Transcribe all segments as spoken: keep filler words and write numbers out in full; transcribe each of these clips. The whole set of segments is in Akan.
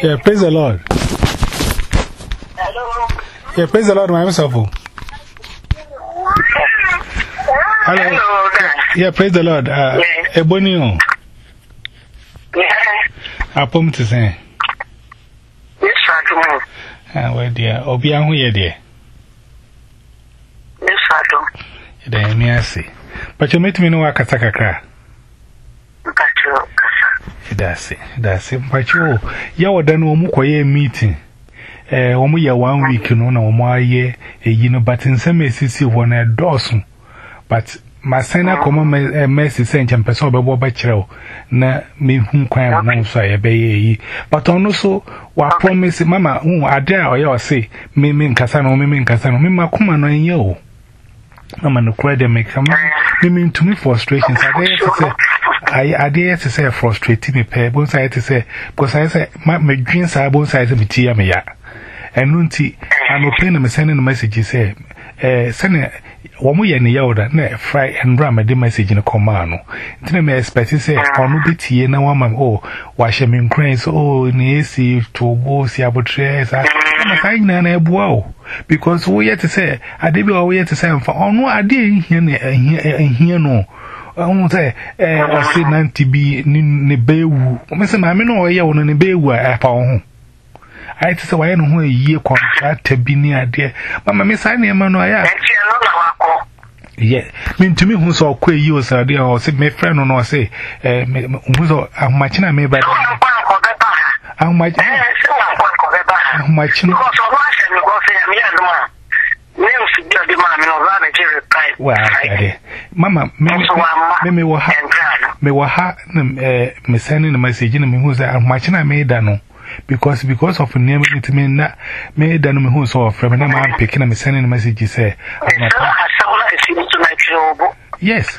Yeah, praise the Lord. Hello. Yeah, praise the Lord, my myself. Hello. Hello. Yeah, praise the Lord. Uh, yes. Ebonio. Yeah. I pom to say. Yes, I do. Ah, well, dear. Obia, who ye dear? Yes, I do. Then, me, I see. But you met me no Akatakaka. That's it. That's it. But you, you were done no more meeting. Eh, omu ya one week, no, no more year, a you know, but in some cases, one a dozen. But my son, I come on a message sent and person by what bachelor. Na me whom quite no so I obey. But also, what promise, Mamma, whom I dare or you say, me mean Cassano, me mean Cassano, me ma come on you. Mamma, no credit make come. Me mean to me frustrations. I dare to say. I I dare to say frustrating me pair, both I to say, because I say, my dreams are both sides of me, tea, me ya. And Nunti, I'm opening and sending a message, say, eh, send one way and the other, ne, fry and ram a message in a command. Then I expect to say, or no bit here, no one, oh, wash him in cranes, oh, Nancy, to go see about trays. I know, wow, because we had to say, I did be all we had to say, for oh, no, I didn't hear no. I won't say, eh, or say, Nanti be ni bewu. Mister Mammy, no, I own a bewu at home. I had to say, I know a year contract to be near dear. Mamma, Miss Annie, man, I yeah, mean to me, who saw queer years, or dear, or said, my friend, or say, eh, who's a machina may by how much, how much, well, Mamma, me will have me will have me sending a message in me who's a machina made dano. Because because of name it mean that me dano me who saw from a man picking and me sending a message, you say, yes.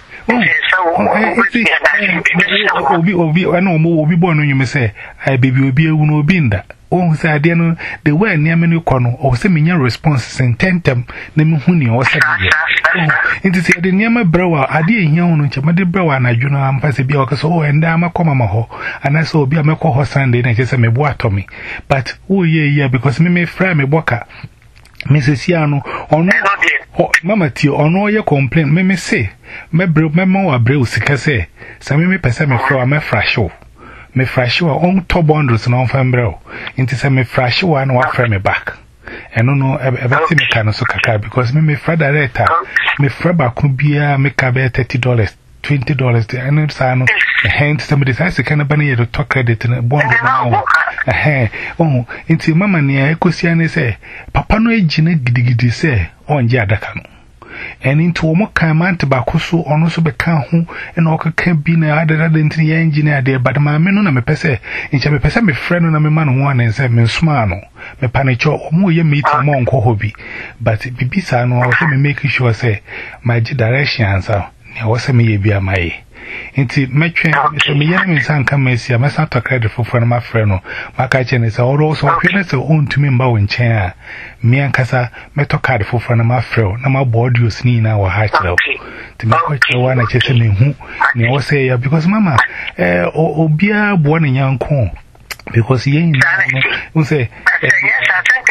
Obi Obi I know more be born when you may say, I baby will be a uno binda. Oh, say, I didn't know the way near menu corner or send me your responses and tentem, name Huni or said, it is the near my brower, I didn't hear on each other, brower, and I do not am pass a biocas, oh, and I'm a comma, and I saw be a make her Sunday, and I just say, what to me. But, oh, yeah, yeah, because me may fry me walker. Missus Yano, or no, Mamma Tio, or no, your complaint, me may say, my bro, my more brew, sick, say, some me pass me floor, my fresh show. Me fresh your own top bundles and on family. Into some me fresh one or frame me back. And no, no, everything me can also caca because me me friend director, me fraba could be a make a thirty dollars, twenty dollars. And it's a hand somebody says, I can't bunny to talk credit in a bond. A hair, oh, into mamma near Ecosian say, Papa no gene giddy say, on Yadakano. And into a more kind man tobacco so on also become who and all can be no other than the engineer there, but my men on a pesse, and shall be pessa me friend on a man one and say, me smano, me panicho, or more ye meet a monk hobby. But Bibisa no, I me making sure say, my direction answer, was a me be a my. Into my train, me young son come and see a mess out of credit for friend of my friend. My kitchen is also fairness own to me in bowing chair. Me and Cassa met a card for friend of my friend. No more board you sneeze our high club. To make what you want to tell me who, me was say, because Mamma, eh, or be a born in young corn. Because he ain't say, yes, I think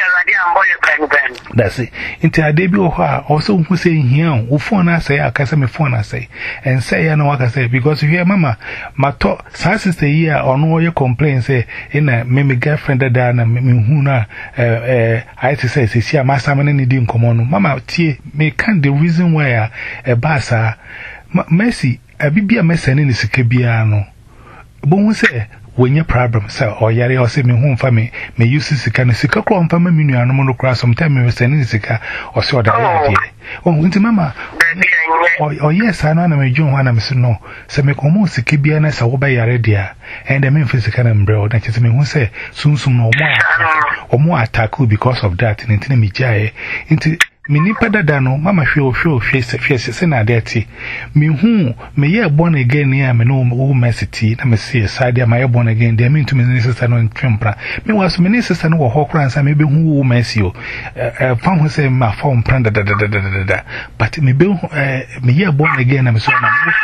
that's it. Into a debut of her, also who say here, who phone I say, I can say me phone I say, and say, I know what I say, because you hear Mamma, my talk, since the year or no your complaint say, in a maybe girlfriend that down and me who na, eh, I say, see, my salmon and didn't come on. Mamma, tea, me can't the reason why a bassa, Messi, a bibia messin in the Sicabiano. But we say, when your problem, sir, or Yari or send me home for me, may use this kind of sick from family, and no more cross some time, we send in the or so that. Oh, into Mamma. Oh, yes, I know I'm a John one, I'm so no. So make almost a Kibianas or by Yaredia, and the Memphis can umbrella, that is me who say, soon, soon, no more, or more attack because of that, and into me jay into. Me nipa dada no mama hwe ohwe ohwe face se na dirty me hu me ye born again ya me no wo mesity na me see side ya me born again dey me to me sister no ntwempra me was me sister no wo hokran sa me be hu wo messi o eh fa ho say ma fa on pranda dada dada dada but me be me ye born again na me so na me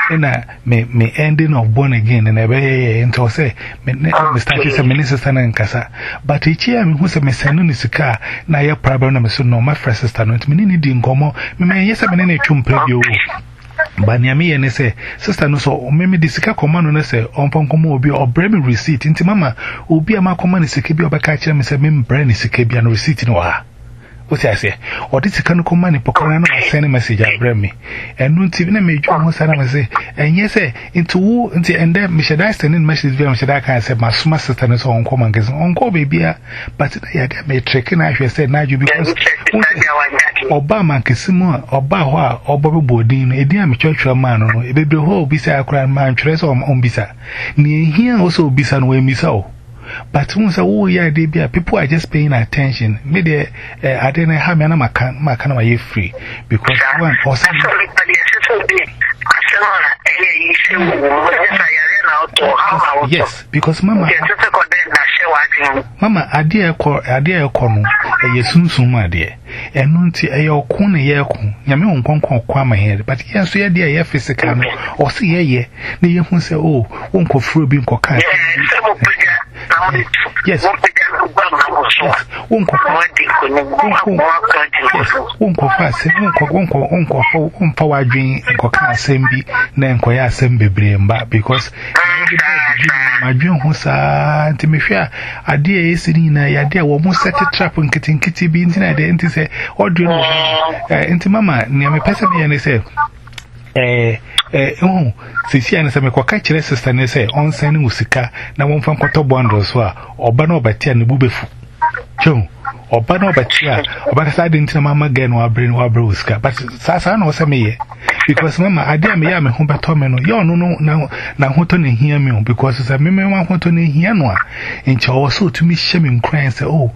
and me me ending of born again and ebe into say me me start say me sister na nkasa but echi am hu say me senu ni sika na ya problem na me so no my first sister no me ni di nkomo me me yesa me na etwumpre bi o bani ami ye ne say sister no so me me di sika koma no na say onpon koma obi obre me receipt nti mama obi ama koma ni sika bi obeka kire me say me mbre ni sika bi na receipt no ha what I say, or this can come money Pocana send a message I bring me. And no T V major was I say, and yes, into woo until and then Michelle I send in message via Michelle I can say my smart sister is on common guess on go baby, but I may trick and I should say now you because Obama Kissimo or Bawa or Bobby Bodin, a dear church man, a baby who be say I cry man, trace on on bisa. Near here also be some way me so. But once oh yeah, they be people are just paying attention. Maybe I didn't have my my kind of free because one or something. Yes, because Mama, Mama, I dear call, I dear corner, a yesun soon, my dear, and nunti a your corner yerkun, Yaman conquer quama head, but yes, we are dear physical or see a year. The young say, oh, won't go through being cocaine. Yes, won't go won't go fast, won't go won't go won't go won't power drink and cocaine assembly, then quite assembly brain back because my dream was a Timothy. A dear is in a idea almost set a trap and getting kitty beans in a day and to say, or do you know, into Mamma near me person and they say, eh, eh, oh, Sisi and some quackatcher sister and say, on sending Usika, now one from Coto Bondros or Bano Batia and Bubefu. Joe, or Bano Batia, or Batasad into Mamma again or Brain or Bruska, but Sasa no Sammy. Because Mamma, I dare me, I'm a home batomino. You no, no, now, now, what on hear me because it's a memory one what on hear no. And she also to me shaming crying, say, oh,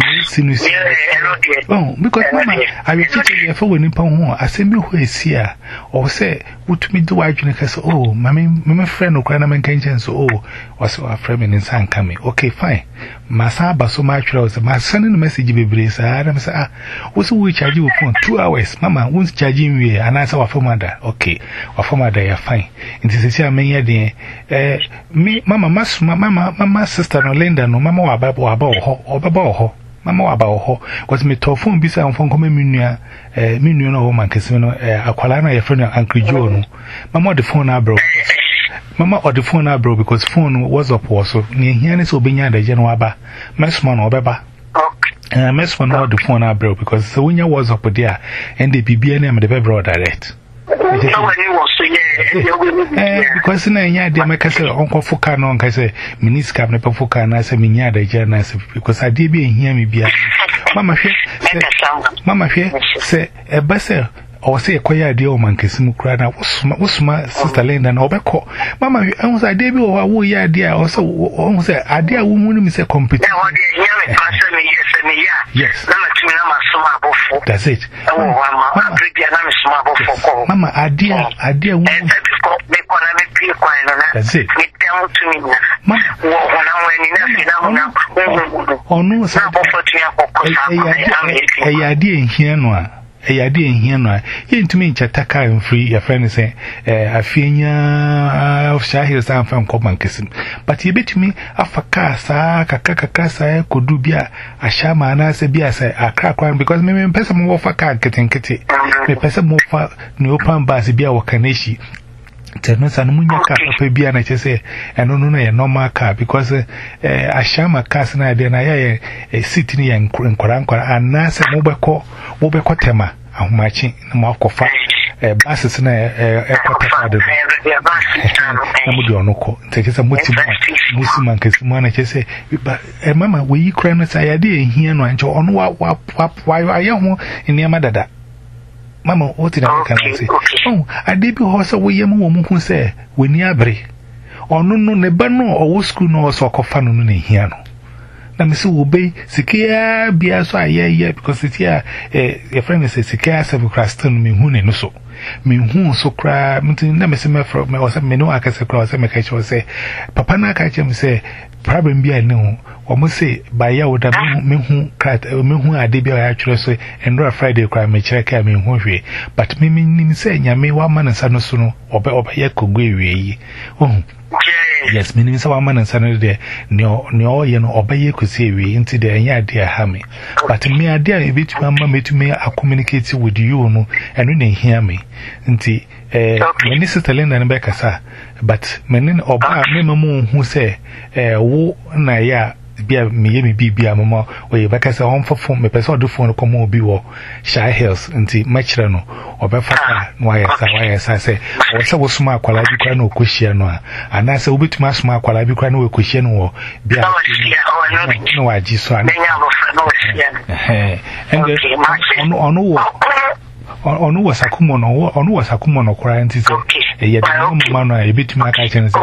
oh, because Mamma, I will teach you for when you pon I send me who is here, or say, what me do I drink? So, oh, mammy, my friend, or grand man so, oh, was a friend in San coming. Okay, fine. Masaba so much was my sending a message, baby. I am say, ah, what's we charge you for two hours? Mamma, won't charging me, and I saw for mother. Okay, or for mother, you're fine. And this is your main eh, me, Mamma, Mass, Mamma, Mamma, sister, no Linda, no Mamma, about or or about Mamma, about her, was me tofu and bisa from coming minia, eh, minion or woman, Casino, eh, Aqualana, your friend, Uncle Jono. Mamma, the phone I broke. Mamma, or the phone I broke because phone was up also. Near here is Obinia, the Genoaba, Messman or Baba. And I mess one out the phone I broke because so when you was up there and the B B N M the Bebro direct. Because in a year, they make us Uncle Focano, and I say, Miniscap, Nepa Focana, I say, Minia, the journalist, because I did be in here, me be. Mamma, Mamma, say, a busser. Or say a quiet deal, man, Kissimu cried. I was my sister Linda and Obeco. Mamma, I was a debut or a wee idea, also, almost a idea woman, Miss a computer. Yes, that's it. Mamma, idea, idea woman. That's it. Oh, no, a idea in here, no. A idea in here, no. You to me, Chataka and free, your friend say, a finia of Shahir Sam from Common Kissing. But you bet me, after Casa, Kakakasa, could do beer, a shama, and I say, beer, say, a crack one because maybe person more for car getting kitty. The person more for no pan bass, beer or Kaneshi. Tennis and Munya car, baby, and I just say, and no, no, a normal car because a shama cast and I then I a city and Koranko and Nasa Mobako, Mobako Tema, and matching Marco Fat, a basses and a quarter. Namudianoko, take a Muslim Kisman, I just say, but Mamma, will you cry? I idea here no and on what, why I am in your mother. Mamma, what did I can say? Oh, I did be horse away, young woman who say, when you are brave. Or no, no, never know, or school no, so coffin in here. na me say obey sikia bia so aye because it here eh your friend say sikia seven craston me hu ne no so me hu so kra mtin na me say me from me was me no akase kra was me ka che say papa na ka che me say problem bia ne ho omo say ba ya woda me hu krat me hu ade bia ya twere so endro Friday kra me kire ka me hu hwe but me me nim say nyame wa man nsa no so no obe obe ye kogwe ewie yi oh yes me nim say wa man nsa no de ne ne o ye no obe ye kosi ewie nti de enya ade ha me but me ade a ebitu ma metumi a communicate with you no eno na hia me nti eh me sister Linda ne be kasa but me ne oba me mamu hu say eh wo na ya bia me ye me bibia mama oye beka say on fofo me pese odo phone ko mo bi wo Shy Hills nti machire no obefa no aye sa aye sa say o se wo suma akwala bi kwa na okohia no a ana se obetuma asuma akwala bi kwa na okohia no wo bia no wa ji so ana eh and ono wo onu wasakumo no onu wasakumo no kora nti se ye de no mama no e betuma aka chen se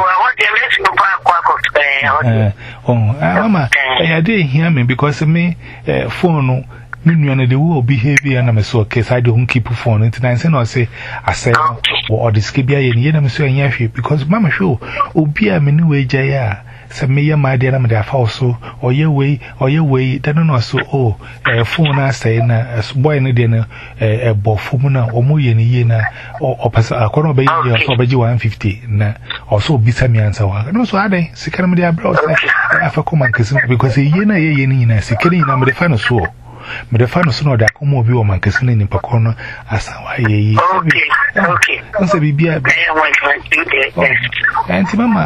eh oh mama e dey hear me because me phone no me nua de wo behavior na me so okay side hon keep phone nti na say no say asay wo odiske bia ye ne na me so anya hwe because mama hwe obi a me ne we gya ya se me ye ma de na me da fa so oye we oye we da no so oh eh phone asay na boy ne de na eh bofo mu na omo ye ne ye na opasa akono be ye so be one fifty na also bisa mi answer wa no so ade sikana me de abra say afa kuma nkesim because ye na ye ye ni na sikana na me de fa no so me the fan so no da komo bi o man kese ni nipa kono asawa ye yi okay okay nse bibia be anti mama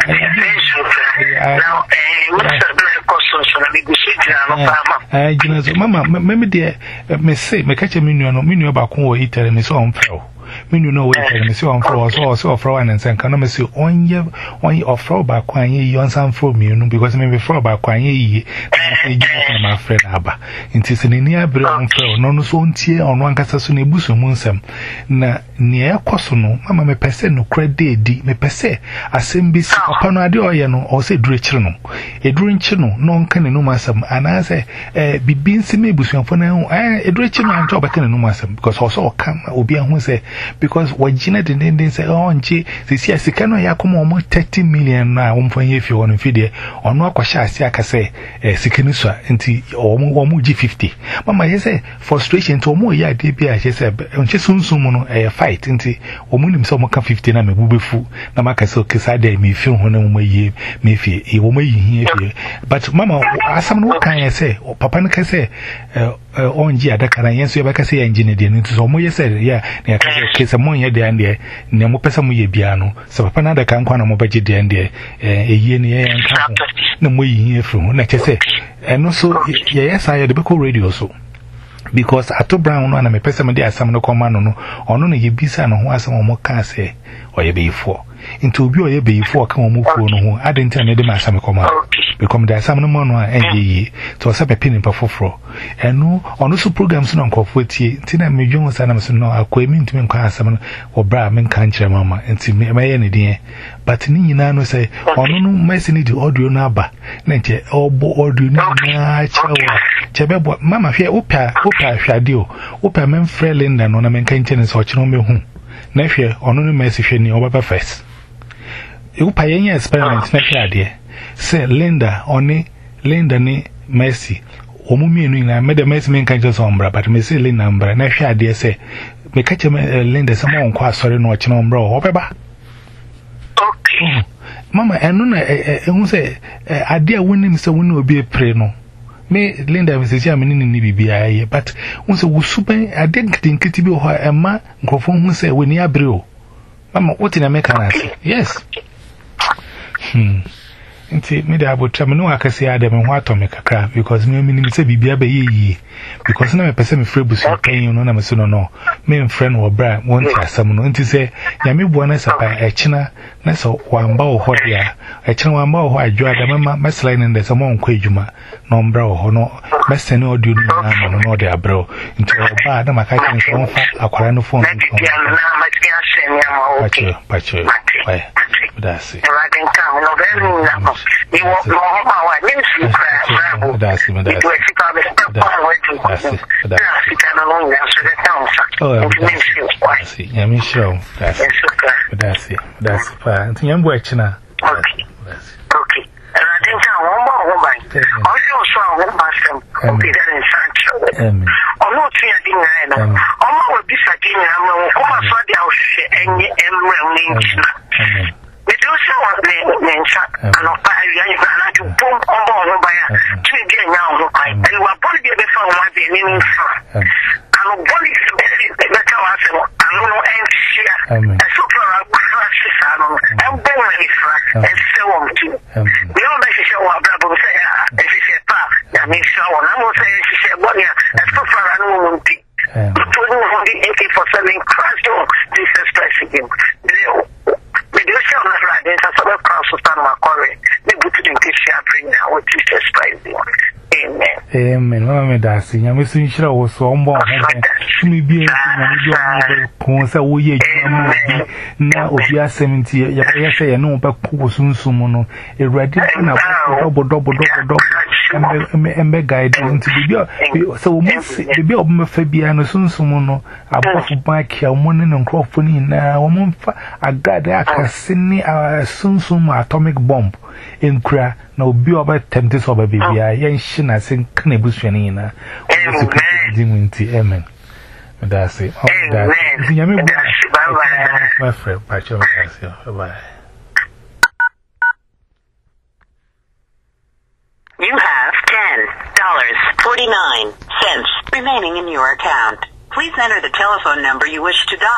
now eh what's the cost so na bi gusi na no pa ma eh gina so mama me de me say me kache me nua no me nua ba ko wo itere me so on fro me nua no wo itere me so on fro so so fro and nsen kan me say onye onye ofro ba ko anye yi on san fro me no because me be fro ba ko anye yi e gina ma friend aba nti se ni abre on fro no no so ntie ono ankasa so na ebuso mu nsem na ne ekoso no mama me pese no credit di me pese asem bi si papa no ade oye no o se dure kire no edure nchi no no nka ne no masam ana se eh bibi nsem ebuso afo na hu eh edure kire no anto obeka ne no masam because also kam obi ahu se because wagina de de se o nchi se si asika no yakoma o thirty million na o mfan ye fi wono fi de ono akwasha ase aka se eh sikani so nti o mo gi fifty mama yese frustration to mo ya de bia yese onche sunsun no eh fight nti o mu nim so mo ka fifty na me bubefu na maka se okisa de me fi ho na mo yi me fi e wo mo yi fi but mama asam no kan yese papa no ka se onji adaka na yenso ye baka se ya engineer de nti so mo yese ya na ka se okisa mo ye de ande ne mo pesa mo ye bia no se papa na adaka nkwa na mo baje de ande eh eyi ne ye nka na mo yi fi ho na kese eno so ye yesa ya de be ko radio so because ato brown no na me pesa me de asam no koma no no ono na ye bisa no ho asam mo ka se oye be ifo into obi oye be ifo ka mo fuo no ho adenti na de ma asam koma because de asam no mo no enye yi to se be pin pa foforo eno ono so programs no nkofo tie ntina me dwon sa na me so no akwemi ntimi nkwa asam no obra me kan kire mama nti me ye ne din but ni nyina no say ono no mesi ni di audio no aba na nche obo audio ni na chawa chebebo mama hwe opa opa hwade o opa men Linda no na men kan kire so chiro me hu na hwe ono no mesi hwe ni obaba first e opa yen experiment na hwade say Linda oni Linda ni Messi omumi enu na me de Messi men kan kire so ombra but me say Linda ombra na hwade say me ka kire Linda some on kwa sori no chiro ombra obeba okay mama enu na ehun say ade a wonim say woni obi epre no me Linda me say amini ni bibia ye but won say wo suban ade nkitinkiti bi ho ema nkofo hu say woni abre o mama what na make na say yes hmm nti me da abotra me no akase ade me ho atome kakra because me me say bibia ba ye yi because na me pese me free busu kan no na me say no no me friend wo bra won ti asam no nti say ya me bua na sapa echina na so wamba wo ho dia echina wamba wo ho adwa da mama mesla ni nde samo nkwa adwuma no mbra wo ho no mesene audio ni na ma no no de abro nti wo ba na maka chen so fa akwara no phone no pacho pacho bye that's it. I can count no very no. You want no how I mean that's it, that's it. That's it. Yeah, me show. That's it. That's it. That's it. That's it. I'm watching now. Okay. Okay. And I think I want more woman. Also, so I want my son. Okay, that is Sancho. Amen. I'm not saying I know. I'm not disagreeing. I'm not going to say any Amen. We do so on the mention. And I'll buy you and to boom on board by a two day now. And you are born before my beginning. And a body is better. I don't know any share. And so far, I'm born and so on too. We all make sure our brother say, if he said, Pa, I mean, so on. I will say, she said, what, yeah, and so far, I don't want to. The A K forty-seven crashed on Jesus Christ again. We do show that right there. That's what council stand my quarry. They put it in this bring now with Jesus Christ. Amen. Amen. Mama Darcy, I'm missing Shira was so on board. Me be a concert. We ye now of your seventy. Yes, I know, but soon sumono. A ready double, double, double, double. And be guided into the so the bill of Fabiano soon sumono. A buff of my care, morning and cropping now. I got that Sydney a soon sum atomic bomb in cra. No be about tempted of a baby. I ain't shin as in Canabushanina. Amen. That's it. Amen. My friend, bye. You have ten dollars and forty-nine cents remaining in your account. Please enter the telephone number you wish to dial.